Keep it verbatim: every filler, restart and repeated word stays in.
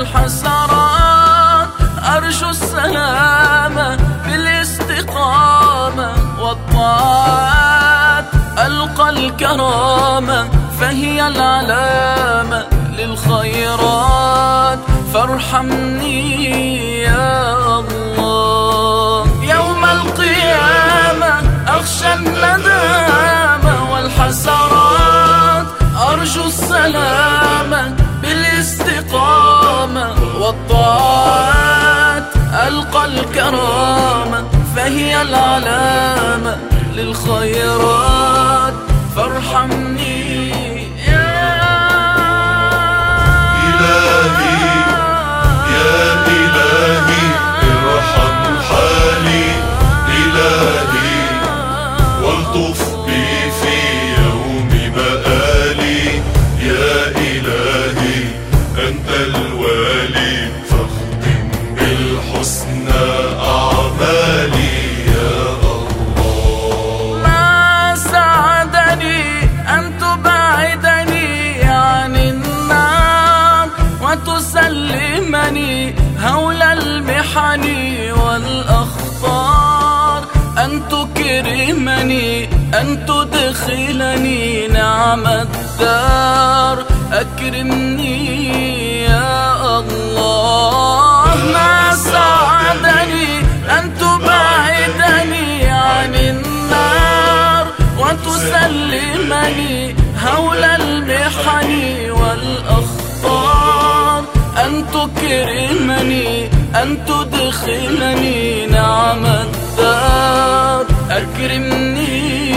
والحسرات أرجو السلامة بالاستقامة والطاعات ألقى الكرامة فهي العلامة للخيرات فارحمني يا الله. يوم القيامة أخشى الندامة والحسرات أرجو السلامة بالاستقامة والطاعات ألقى الكرامة فهي العلامة للخيرات فارحمني يا إلهي يا إلهي ارحم حالي إلهي والطف بي في يوم مآلي يا إلهي أنت الوالي فاختم بالحسنى أعمالي يا الله. ما سعدني أن تبعدني عن النار وتسلمني هول المحن والأخطار أن تكرمني أن تدخلني نعم الدار أكرمني يا الله. ما سعدني أن تبعدني عن النار وتسلمني هول المحن والأخطار أن تكرمني أن تدخلني نعم الدار أكرمني